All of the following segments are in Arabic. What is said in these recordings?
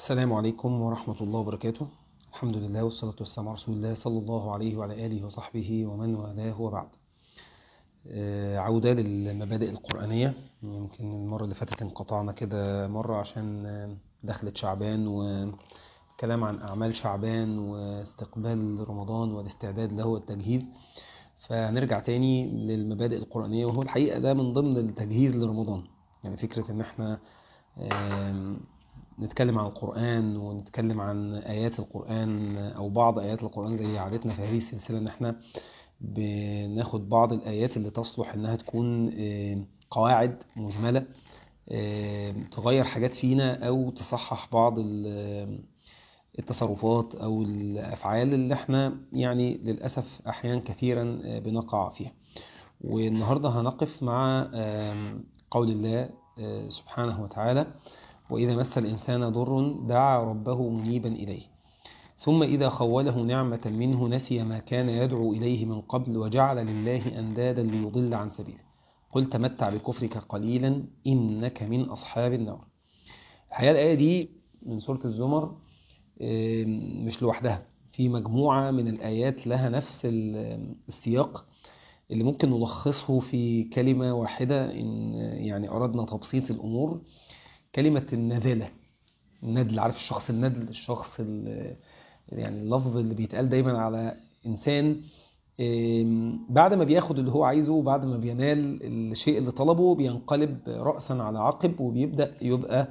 السلام عليكم ورحمة الله وبركاته. الحمد لله والصلاة والسلام على رسول الله صلى الله عليه وعلى آله وصحبه ومن والاه وبعد. عودة للمبادئ القرآنية. يمكن المرة اللي فاتت انقطعنا كده مرة عشان دخلت شعبان وكلام عن أعمال شعبان واستقبال رمضان والاستعداد له والتجهيز. فهنرجع تاني للمبادئ القرآنية، وهو الحقيقة ده من ضمن التجهيز لرمضان. يعني فكرة ان احنا نتكلم عن القرآن ونتكلم عن آيات القرآن أو بعض آيات القرآن زي عادتنا في هذه السلسلة، إن احنا بناخد بعض الآيات اللي تصلح إنها تكون قواعد مجملة تغير حاجات فينا أو تصحح بعض التصرفات أو الأفعال اللي احنا يعني للأسف أحيانا كثيرا بنقع فيها. والنهاردة هنقف مع قول الله سبحانه وتعالى: وإذا مس الإنسان ضر دعا ربه منيبا إليه ثم إذا خوله نعمة منه نسي ما كان يدعو إليه من قبل وجعل لله أندادا ليضل عن سبيله قل تمتع بكفرك قليلا إنك من أصحاب النار. الحقيقة الآية دي من سورة الزمر مش لوحدها، في مجموعة من الآيات لها نفس السياق اللي ممكن نلخصه في كلمة واحدة إن يعني أردنا تبسيط الأمور. كلمة النذالة، الندل، عارف الشخص الندل، الشخص يعني اللفظ اللي بيتقال دايما على إنسان بعد ما بياخد اللي هو عايزه وبعد ما بينال الشيء اللي طلبه بينقلب رأسا على عقب وبيبدأ يبقى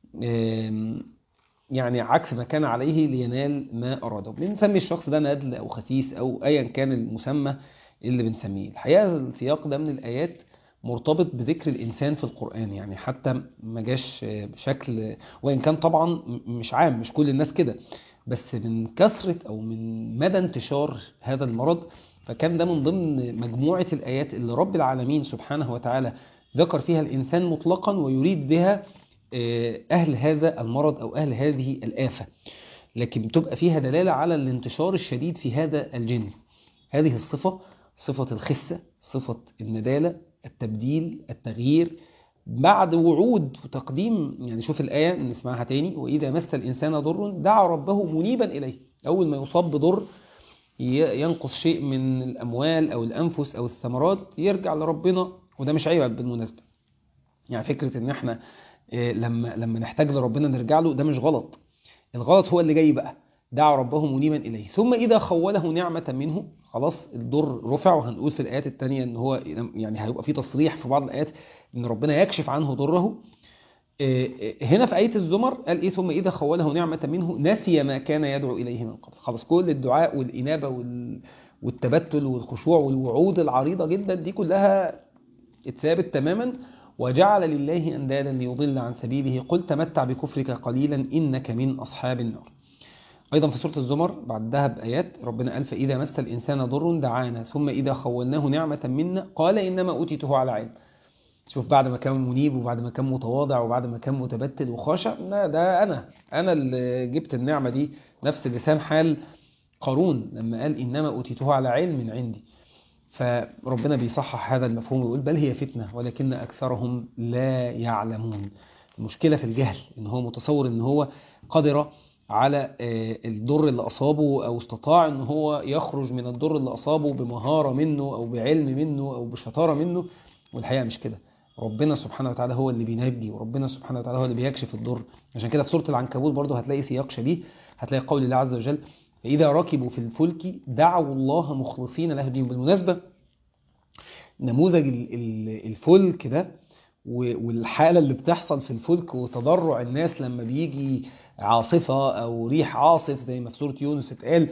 يعني عكس ما كان عليه لينال ما أراده. بنسمي الشخص ده ندل أو خسيس أو أيا كان المسمى اللي بنسميه. الحقيقة السياق ده من الآيات مرتبط بذكر الإنسان في القرآن، يعني حتى ما جاش بشكل، وإن كان طبعا مش عام، مش كل الناس كده، بس من كثرة أو من مدى انتشار هذا المرض فكان ده من ضمن مجموعة الآيات اللي رب العالمين سبحانه وتعالى ذكر فيها الإنسان مطلقا ويريد بها أهل هذا المرض أو أهل هذه الآفة، لكن بتبقى فيها دلالة على الانتشار الشديد في هذا الجنس. هذه الصفة، صفة الخسة، صفة الندالة، التبديل، التغيير بعد وعود وتقديم. يعني شوف الآية نسمعها تاني: وإذا مس الإنسان ضر دعا ربه منيبا إليه. أول ما يصاب بضر ينقص شيء من الأموال أو الأنفس أو الثمرات يرجع لربنا، وده مش عيب بالمناسبة. يعني فكرة ان احنا لما نحتاج لربنا نرجع له ده مش غلط. الغلط هو اللي جاي بقى: دعا ربه منيبا إليه ثم إذا خوله نعمة منه. خلاص الضر رفع، وهنقول في الآيات التانية ان هو يعني هيبقى في تصريح في بعض الآيات ان ربنا يكشف عنه ضره. هنا في آية الزمر قال إيه؟ ثم إذا خوله نعمة منه نسي ما كان يدعو إليه من قبل. خلاص كل الدعاء والإنابة والتبتل والخشوع والوعود العريضة جدا دي كلها اتثابت تماما، وجعل لله أندادا ليضل عن سبيله قل تمتع بكفرك قليلا إنك من أصحاب النار. أيضا في سورة الزمر بعدها بآيات ربنا قال: فإذا مس الإنسان ضر دعانا ثم إذا خولناه نعمة منا قال إنما أوتيته على علم. شوف، بعد ما كان منيب وبعد ما كان متواضع وبعد ما كان متبتل وخاشع، ده أنا اللي جبت النعمة دي. نفس لسان حال قارون لما قال إنما أوتيته على علم من عندي. فربنا بيصحح هذا المفهوم ويقول: بل هي فتنة ولكن أكثرهم لا يعلمون. المشكلة في الجهل، إن هو متصور إن هو قادر على الضر اللي أصابه أو استطاع إن هو يخرج من الضر اللي أصابه بمهارة منه أو بعلم منه أو بشطارة منه، والحقيقة مش كده. ربنا سبحانه وتعالى هو اللي بينجي، وربنا سبحانه وتعالى هو اللي بيكشف الضر. عشان كده في سورة العنكبوت برضه هتلاقي سياق شبيه، هتلاقي قول الله عز وجل: فإذا ركبوا في الفلك دعوا الله مخلصين له الدين. بالمناسبة نموذج الفلك ده والحالة اللي بتحصل في الفلك وتضرع الناس لما بيجي عاصفة أو ريح عاصف زي ما في سورة يونس اتقال،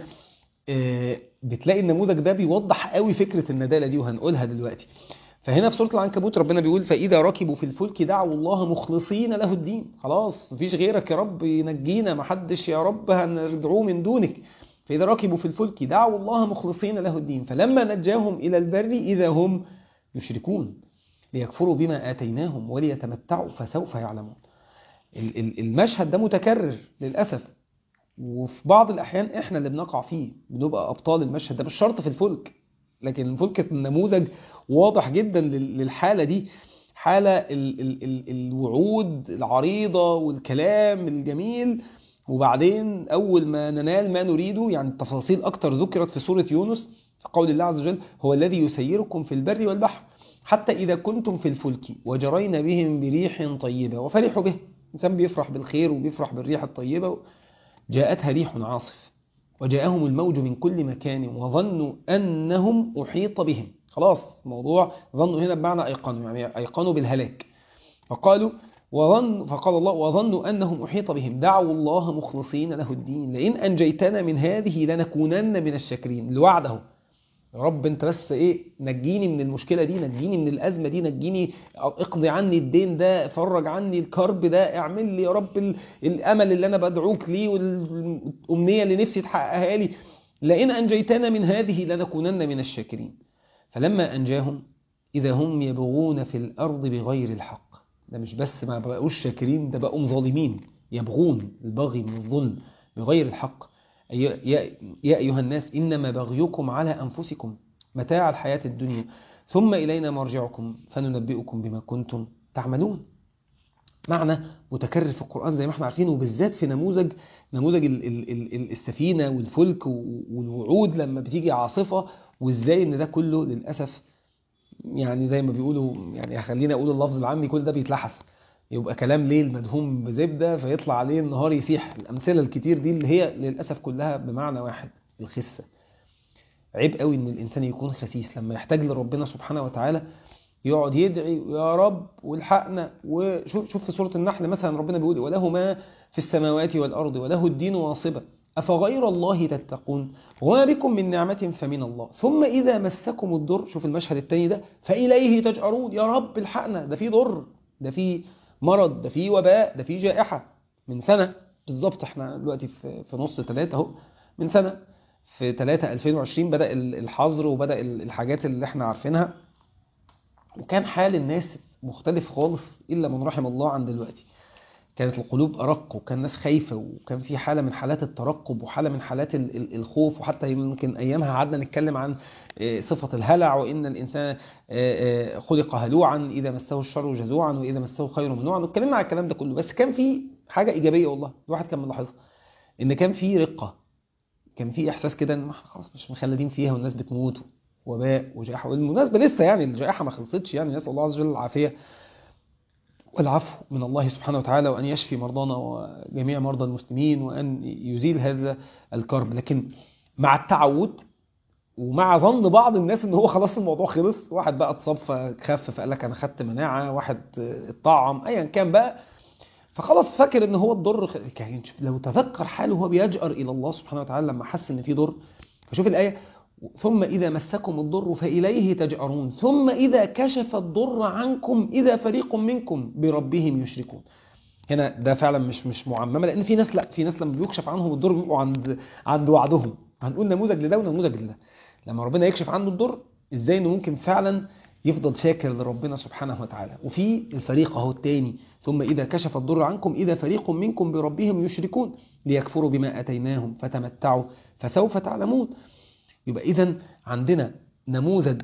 بتلاقي النموذج ده بيوضح قوي فكرة الندالة دي وهنقولها دلوقتي. فهنا في سورة العنكبوت ربنا بيقول: فإذا ركبوا في الفلك دعوا الله مخلصين له الدين. خلاص مفيش غيرك يا رب ينجينا، محدش يا رب هندعوه من دونك. فإذا ركبوا في الفلك دعوا الله مخلصين له الدين فلما نجاهم إلى البر إذا هم يشركون ليكفروا بما آتيناهم وليتمتعوا فسوف يعلمون. المشهد ده متكرر للأسف، وفي بعض الأحيان إحنا اللي بنقع فيه، بنبقى أبطال المشهد ده. مش شرط في الفلك، لكن الفلك النموذج واضح جدا للحالة دي، حالة الوعود العريضة والكلام الجميل وبعدين أول ما ننال ما نريده، يعني التفاصيل أكتر ذكرت في سورة يونس في قول الله عز وجل: هو الذي يسيركم في البر والبحر حتى إذا كنتم في الفلك وجرين بهم بريح طيبة وفرحوا به. الإنسان بيفرح بالخير وبيفرح بالريح الطيبة، جاءتها ريح عاصف وجاءهم الموج من كل مكان وظنوا أنهم أحيط بهم. خلاص موضوع ظنوا هنا بمعنى أيقنوا، يعني أيقنوا بالهلاك. فقال الله: وظنوا أنهم أحيط بهم دعوا الله مخلصين له الدين لئن أنجيتنا من هذه لنكونن من الشاكرين. الوعد يا رب انت بس نجيني من المشكلة دي، نجيني من الأزمة دي، نجيني، اقضي عني الدين ده، فرج عني الكرب ده، اعمل لي يا رب الأمل اللي أنا بدعوك ليه والأمنية اللي نفسي تحققها لي. لئن أنجيتنا من هذه لنكونن من الشاكرين. فلما أنجاهم إذا هم يبغون في الأرض بغير الحق. ده مش بس ما بقوش شاكرين، ده بقوا ظالمين، يبغون، البغي من الظلم بغير الحق. يا أيها الناس إنما بغيكم على أنفسكم متاع الحياة الدنيا ثم إلينا مرجعكم فننبئكم بما كنتم تعملون. معنى متكرر في القرآن زي ما احنا عارفين، وبالذات في نموذج السفينة والفلك والوعود لما بتيجي عاصفة، وازاي ان ده كله للأسف يعني زي ما بيقولوا، يعني خلينا اقول اللفظ العامي، كل ده بيتلحس، يبقى كلام ليل مدهوم بزبدة فيطلع عليه النهار يسيح. الأمثلة الكتير دي اللي هي للأسف كلها بمعنى واحد: الخسة. عيب قوي ان الإنسان يكون خسيس لما يحتاج لربنا سبحانه وتعالى يقعد يدعي يا رب والحقنا. وشوف في سورة النحل مثلا ربنا بيقول: وله ما في السماوات والأرض وله الدين واصبا أفغير الله تتقون وما بكم من نعمة فمن الله ثم إذا مسكم الضر. شوف المشهد التاني ده: فإليه تجأرون. يا رب الحقنا، ده في ضر، ده في مرض، ده في وباء، ده في جائحة. من سنة بالظبط، احنا دلوقتي في نص 3 اهو، من سنة في 3/2020 بدأ الحظر وبدأ الحاجات اللي احنا عارفينها، وكان حال الناس مختلف خالص إلا من رحم الله عن دلوقتي. كانت القلوب أرق، وكان الناس خايفة، وكان في حالة من حالات الترقب وحالة من حالات الخوف. وحتى يمكن أيامها قعدنا نتكلم عن صفة الهلع، وإن الإنسان خلق هلوعا إذا مسه الشر جزوعا وإذا مسه الخير منوعا، واتكلمنا على الكلام ده كله. بس كان في حاجة إيجابية والله الواحد كان ملاحظها، إن كان في رقة، كان في إحساس كده إن خلاص مش مخلدين فيها والناس بتموت، وباء وجائحة. والمناسبة لسه يعني الجائحة ما خلصتش، يعني نسأل الله عز وجل العافية والعفو من الله سبحانه وتعالى، وأن يشفي مرضانا وجميع مرضى المسلمين، وأن يزيل هذا الكرب. لكن مع التعود ومع ظن بعض الناس ان هو خلاص الموضوع خلص، واحد بقى اتصاب فخف فقال لك انا خدت مناعة، واحد اتطعم، ايا كان بقى، فخلاص فاكر ان هو الضر لو تذكر حاله هو بيجأر الى الله سبحانه وتعالى لما حس ان في ضر. فشوف الآية: ثم إذا مسكم الضر فإليه تجأرون ثم إذا كشف الضر عنكم إذا فريق منكم بربهم يشركون. هنا ده فعلا مش معممة، لأن في ناس، لا، في ناس لما بيكشف عنهم الضر بيبقوا عند وعدهم. هنقول نموذج لده ونموذج لده. لما ربنا يكشف عنه الضر إزاي إنه ممكن فعلا يفضل شاكر لربنا سبحانه وتعالى. وفي الفريق اهو التاني: ثم إذا كشف الضر عنكم إذا فريق منكم بربهم يشركون ليكفروا بما أتيناهم فتمتعوا فسوف تعلمون. يبقى إذن عندنا نموذج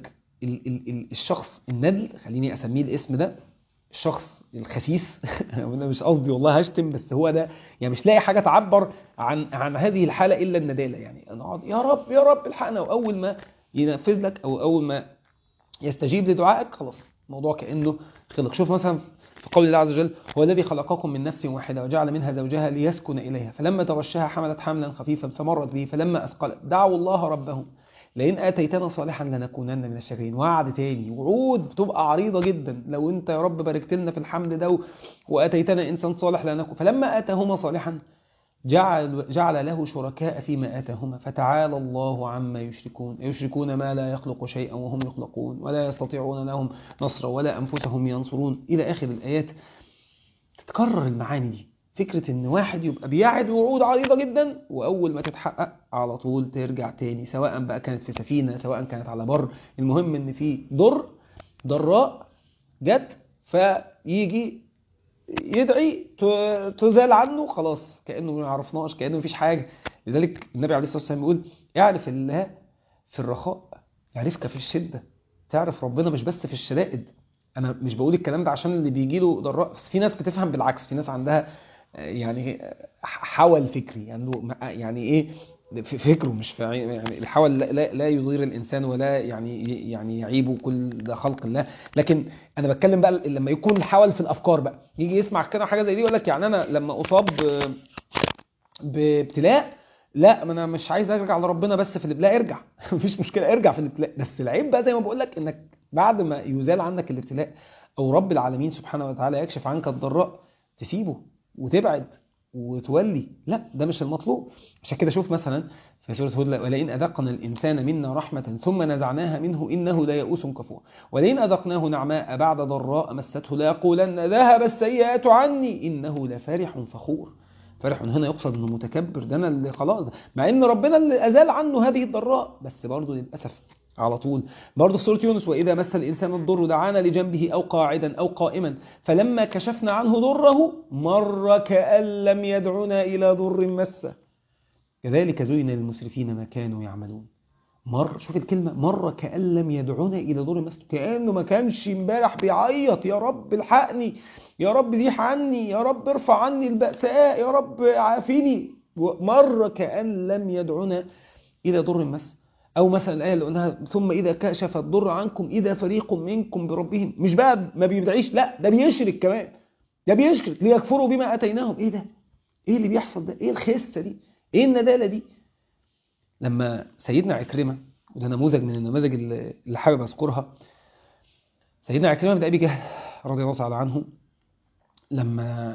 الشخص الندل، خليني أسميه الاسم ده، الشخص الخسيس. أنا مش قصدي والله هشتم، بس هو ده يعني مش لاقي حاجة تعبر عن هذه الحالة إلا الندالة. يعني أنا أقعد يا رب يا رب الحقنا، وأول ما ينفذ لك أو أول ما يستجيب لدعائك خلاص الموضوع كأنه خلق. شوف مثلا في قول الله عز وجل: هو الذي خلقكم من نفس واحدة وجعل منها زوجها ليسكن إليها فلما تغشاها حملت حملا خفيفا فمرت به فلما أثقلت دعوا الله ربهم لئن آتيتنا صالحا لنكونن من الشاكرين. وعد تاني، وعود بتبقى عريضة جدا: لو انت يا رب باركت لنا في الحمل ده وآتيتنا إنسان صالح لنكون. فلما آتاهما صالحا جعل له شركاء فيما آتاهما فتعالى الله عما يشركون ما لا يخلق شيئا وهم يخلقون ولا يستطيعون لهم نصرا ولا أنفسهم ينصرون إلى آخر الآيات. تتكرر المعاني دي، فكرة ان واحد يبقى بيعد وعود عريضة جدا وأول ما تتحقق على طول ترجع تاني، سواء بقى كانت في سفينة سواء كانت على بر. المهم ان في ضراء جت فيجي يدعي تزال عنه، خلاص كأنه ما يعرفناش، كأنه مفيش حاجة. لذلك النبي عليه الصلاة والسلام يقول: اعرف الله في الرخاء يعرفك في الشدة. تعرف ربنا مش بس في الشدائد. انا مش بقول الكلام ده عشان اللي بيجي له ضراء، في ناس بتفهم بالعكس، في ناس عندها يعني حول فكري، يعني ايه في فكره، مش في يعني الحول لا يضير الانسان ولا يعني يعيبه، كل ده خلق الله. لكن انا بتكلم بقى لما يكون حول في الافكار بقى، يجي يسمع كده حاجه زي دي يقول لك يعني انا لما اصاب بابتلاء، لا ما انا مش عايز ارجع لربنا بس في الابتلاء، ارجع مفيش مشكله ارجع في الابتلاء، بس العيب بقى زي ما بقول لك انك بعد ما يزال عنك الابتلاء او رب العالمين سبحانه وتعالى يكشف عنك الضراء تسيبه وتبعد وتولي، لا ده مش المطلوب. عشان كده شوف مثلا في سورة هود: ولئن أذقنا الإنسان منا رحمة ثم نزعناها منه إنه ليئوس كفور ولئن أذقناه نعماء بعد ضراء مسته ليقولن ذهب السيئات عني إنه لفرح فخور. فرح هنا يقصد انه متكبر، ده انا اللي خلاص، مع ان ربنا اللي ازال عنه هذه الضراء، بس برضه للاسف على طول. برضه في سوره يونس: واذا مس الانسان الضر دعانا لجنبه او قاعدا او قائما فلما كشفنا عنه ضره مر كأن لم يدعنا الى ضر مسه كذلك زين للمسرفين ما كانوا يعملون. شوف الكلمة، مر كأن لم يدعونا إلى ضر مسه، كأنه ما كانش امبارح بيعيط يا رب الحقني، يا رب ديح عني، يا رب ارفع عني البأساء، يا رب عافيني. مر كأن لم يدعونا إلى ضر مسه. أو مثلا الآية اللي قلناها: ثم إذا كشف الضر عنكم إذا فريق منكم بربهم. مش بقى ما بيدعيش، لا ده بيشرك كمان، ده بيشرك ليكفروا بما أتيناهم. إيه ده؟ إيه اللي بيحصل ده؟ إيه الخسة دي؟ إيه الندالة دي؟ لما سيدنا عكرمة، وده نموذج من النماذج اللي حابب أذكرها، سيدنا عكرمة بن أبي جهل رضي الله تعالى عنه، لما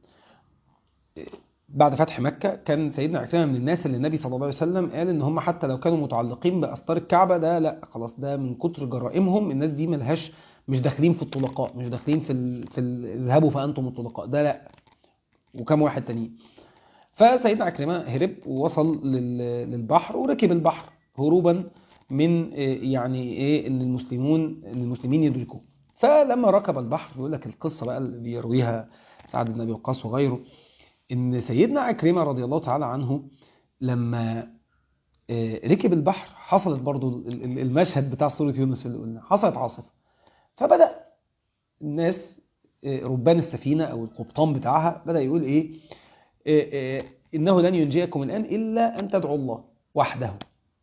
بعد فتح مكة كان سيدنا عكرمة من الناس اللي النبي صلى الله عليه وسلم قال إن هم حتى لو كانوا متعلقين بأستار الكعبة ده لا خلاص، ده من كتر جرائمهم الناس دي ملهاش، مش داخلين في الطلقاء، مش داخلين في اذهبوا فأنتم الطلقاء ده لا، وكم واحد تانيين. فسيدنا عكرمة هرب ووصل للبحر وركب البحر هروبا من يعني ايه ان المسلمين يدركوه. فلما ركب البحر، بيقول لك القصة بقى اللي بيرويها سعد بن ابي وقاص وغيره، ان سيدنا عكرمة رضي الله تعالى عنه لما ركب البحر حصلت برضو المشهد بتاع سورة يونس اللي قلنا، حصلت عاصفة. فبدأ الناس ربان السفينة او القبطان بتاعها بدأ يقول ايه إنه لن ينجيكم الآن إلا أن تدعوا الله وحده.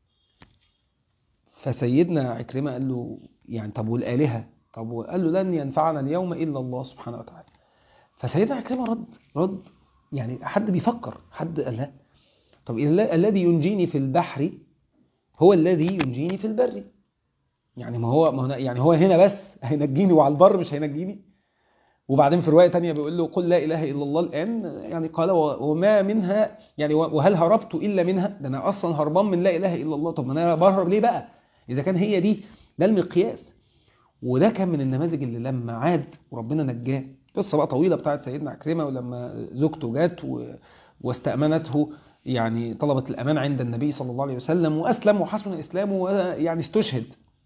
فسيدنا عكرمة قال له يعني طب والآلهة؟ طب قال له لن ينفعنا اليوم إلا الله سبحانه وتعالى. فسيدنا عكرمة رد يعني حد بيفكر، حد قال لا، طب الذي ينجيني في البحر هو الذي ينجيني في البر، يعني ما هو يعني هو هنا بس هينجيني وعلى البر مش هينجيني؟ وبعدين في رواية تانية بيقول له: قل لا إله إلا الله الآن، يعني قال وما منها، يعني وهل هربت إلا منها؟ ده أنا أصلا هربان من لا إله إلا الله، طب ما أنا بهرب ليه بقى إذا كان هي دي ده المقياس؟ وده كان من النماذج اللي لما عاد وربنا نجاه. قصة بقى طويلة بتاعت سيدنا عكرمة، ولما زوجته جات واستأمنته، يعني طلبت الأمان عند النبي صلى الله عليه وسلم وأسلم وحسن إسلامه ويعني استشهد.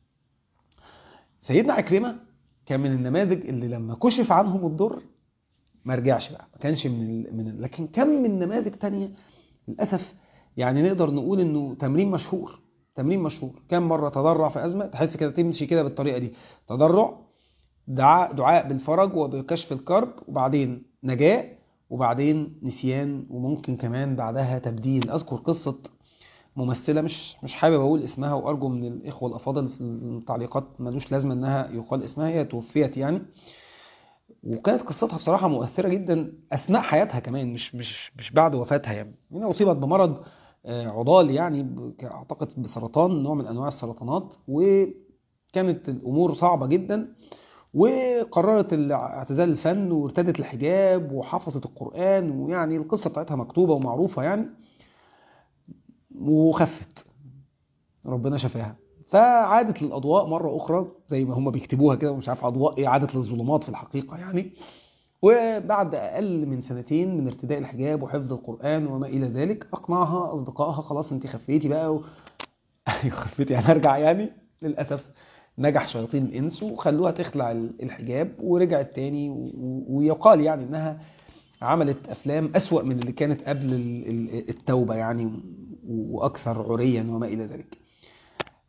سيدنا عكرمة كان من النماذج اللي لما كشف عنهم الضر ما رجعش بقى، ما كانش لكن كم من نماذج تانية للأسف. يعني نقدر نقول انه تمرين مشهور، كم مرة تضرع في أزمة، تحس كده تمشي كده بالطريقة دي: تضرع، دعاء بالفرج وبكشف الكرب، وبعدين نجاة، وبعدين نسيان، وممكن كمان بعدها تبديل. أذكر قصة ممثلة مش حابب أقول اسمها، وأرجو من الإخوة الأفاضل في التعليقات ملوش لازمة أنها يقال اسمها، هي توفيت يعني، وكانت قصتها بصراحة مؤثرة جدا أثناء حياتها كمان، مش بعد وفاتها. يعني هنا أصيبت بمرض عضال، يعني أعتقد بسرطان، نوع من أنواع السرطانات، وكانت الأمور صعبة جدا، وقررت اعتزال الفن وارتدت الحجاب وحفظت القرآن، ويعني القصة بتاعتها مكتوبة ومعروفة يعني، وخفت، ربنا شفاها. فعادت للأضواء مرة أخرى زي ما هم بيكتبوها كده، ومش عارف أضواء إيه، عادت للظلمات في الحقيقة يعني. وبعد أقل من 2 من ارتداء الحجاب وحفظ القرآن وما إلى ذلك، أقنعها أصدقائها: خلاص أنت خفيتي بقى خفيتي يعني أرجع يعني. للأسف نجح شياطين الإنس وخلوها تخلع الحجاب ورجعت تاني، ويقال يعني أنها عملت أفلام أسوأ من اللي كانت قبل التوبة يعني، وأكثر عريا وما إلى ذلك.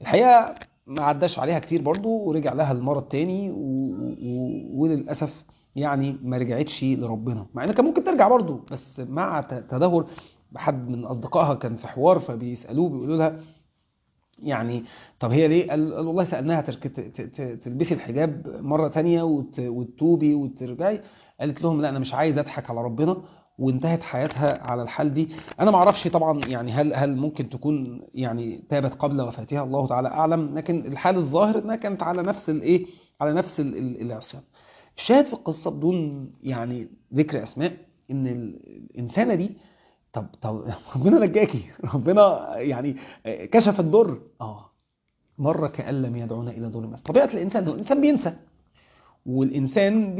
الحقيقة ما عداش عليها كتير برضو ورجع لها المرض تاني، وللأسف يعني ما رجعتش لربنا، مع ان كان ممكن ترجع برضه، بس مع تدهور. حد من اصدقائها كان في حوار فبيسالوه بيقولوا لها يعني طب هي ليه؟ قال والله سالناها تلبسي الحجاب مره تانية وتتوبي وترجعي، قالت لهم لا انا مش عايز اضحك على ربنا، وانتهت حياتها على الحال دي. انا ما اعرفش طبعا يعني هل ممكن تكون يعني تابت قبل وفاتها، الله تعالى اعلم، لكن الحال الظاهر انها كانت على نفس الايه، على نفس العصيان. الشاهد في القصه بدون يعني ذكر اسماء ان الانسانه دي، طب ربنا نجاكي، ربنا يعني كشف الضر، مره كأن لم يدعونا الى ضر مس. طبيعه الانسان هو الانسان بينسى، والانسان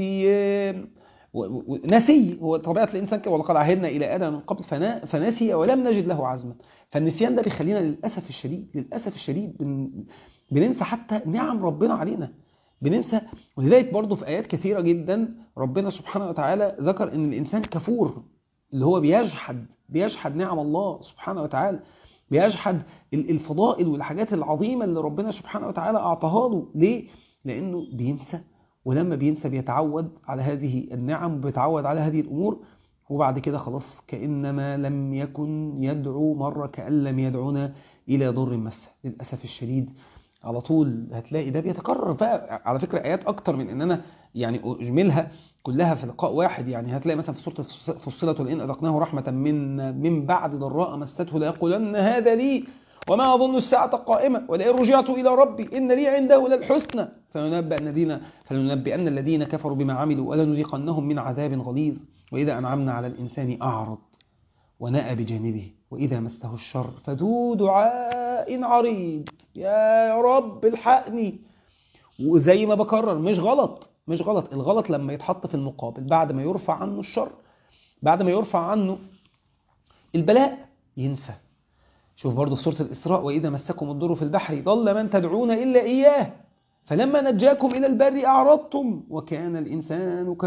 نسي، هو طبيعه الانسان كده، ولقد عهدنا الى ادم من قبل فنسي ولم نجد له عزما. فالنسيان ده بيخلينا للاسف الشديد، للاسف الشديد بننسى حتى نعم ربنا علينا، بننسى. ولذلك برضه في ايات كثيره جدا ربنا سبحانه وتعالى ذكر ان الانسان كفور، اللي هو بيجحد نعم الله سبحانه وتعالى، بيجحد الفضائل والحاجات العظيمه اللي ربنا سبحانه وتعالى اعطاها له. ليه؟ لانه بينسى، ولما بينسى بيتعود على هذه النعم، بيتعود على هذه الأمور، وبعد كده خلاص كأنما لم يكن يدعو، مرة كأن لم يدعونا إلى ضر مسه. للأسف الشديد على طول هتلاقي ده بيتكرر بقى. على فكرة آيات أكتر من إن أنا يعني أجملها كلها في لقاء واحد. يعني هتلاقي مثلا في سورة فصلت ولئن أذقناه رحمة من بعد ضراء مسته ليقولن هذا لي وما أظن الساعة قائمة ولئن رجعت إلى ربي إن لي عنده للحسنى فلننبئن الذين كفروا بما عملوا ولنذيقنهم من عذاب غليظ وإذا أنعمنا على الإنسان أعرض ونأى بجانبه وإذا مسه الشر فذو دعاء عريض. يا رب الحقني. وزي ما بكرر، مش غلط الغلط لما يتحط في المقابل، بعد ما يرفع عنه الشر، بعد ما يرفع عنه البلاء، ينسى. شوف برضو سورة الإسراء وإذا مسكم الضر في البحر ضل من تدعون إلا إياه فلما نجاكم إلى البر أعرضتم وكان الإنسان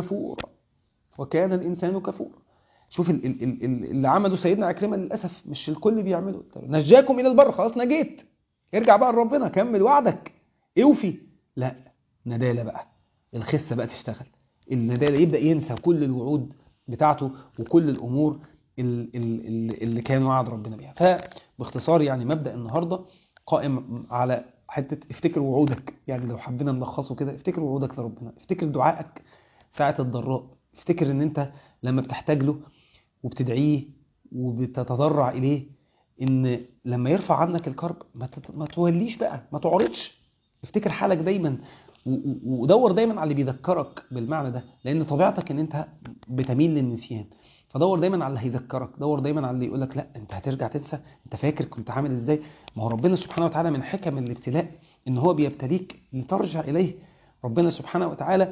كفورا. شوف اللي عمله سيدنا عكرمة للأسف مش الكل بيعمله. نجاكم إلى البر، خلاص نجيت، ارجع بقى لربنا، كمل وعدك، اوفي. لا، ندالة بقى، الخسة بقى تشتغل، الندالة يبدأ ينسى كل الوعود بتاعته وكل الأمور اللي كان وعد ربنا بيها. فباختصار يعني مبدأ النهاردة قائم على حتة افتكر وعودك. يعني لو حبينا نلخصه كده، افتكر وعودك لربنا، افتكر دعائك ساعة الضراء، افتكر ان انت لما بتحتاج له وبتدعيه وبتتضرع إليه، ان لما يرفع عنك الكرب ما توليش بقى، ما تعرضش، افتكر حالك دايما ودور دايما على اللي بيذكرك بالمعنى ده، لان طبيعتك ان انت بتميل للنسيان. فدور دايما على اللي هيذكرك، دور دايما على اللي يقولك لا انت هترجع تنسى، انت فاكر كنت عامل ازاي. ما هو ربنا سبحانه وتعالى من حكم الابتلاء ان هو بيبتليك لترجع اليه. ربنا سبحانه وتعالى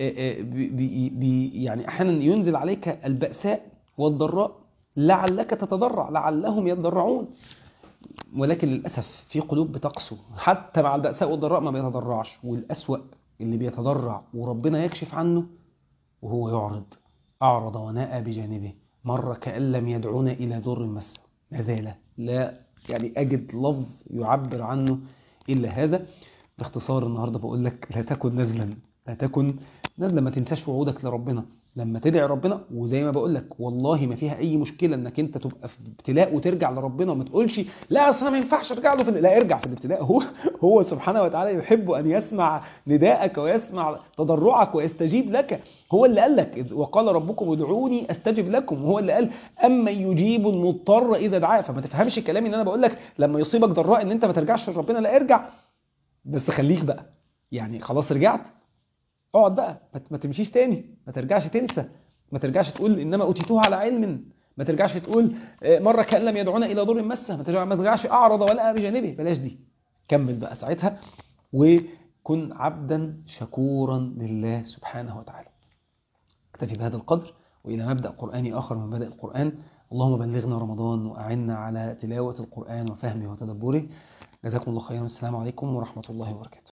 يعني احيانا ينزل عليك البأساء والضراء لعلك تتضرع، لعلهم يتضرعون، ولكن للأسف في قلوب بتقسو حتى مع البأساء والضراء ما بيتضرعش. والأسوأ اللي بيتضرع وربنا يكشف عنه وهو أعرض وناء بجانبه مرة كأن لم يدعونا إلى ضر مسه. نذالة، لا يعني أجد لفظ يعبر عنه إلا هذا. باختصار النهاردة بقول لك لا تكن نذلا، ما تنساش وعودك لربنا لما تدعي ربنا. وزي ما بقول لك والله ما فيها اي مشكله انك انت تبقى في ابتلاء وترجع لربنا، وما تقولش لا اصل ما ينفعش ارجع له لا، ارجع في الابتلاء. هو سبحانه وتعالى يحب ان يسمع نداءك ويسمع تضرعك ويستجيب لك. هو اللي قال لك وقال ربكم ادعوني استجب لكم، هو اللي قال اما يجيب المضطر اذا دعاه. فما تفهمش كلامي ان انا بقول لك لما يصيبك ضراء ان انت ما ترجعش لربنا، لا ارجع، بس خليك بقى يعني خلاص رجعت، اقعد بقى، ما تمشيش تاني، ما ترجعش تنسى، ما ترجعش تقول انما اوتيتوه على علم، ما ترجعش تقول مره كان لم يدعونا الى ضر مسه، ما ترجعش اعرض ولا بجانبه، بلاش دي. كمل بقى ساعتها وكن عبدا شكورا لله سبحانه وتعالى. اكتفي بهذا القدر، والى مبدا قراني اخر من مبادئ القران. اللهم بلغنا رمضان واعنا على تلاوه القران وفهمه وتدبره. جزاكم الله خيرا، السلام عليكم ورحمه الله وبركاته.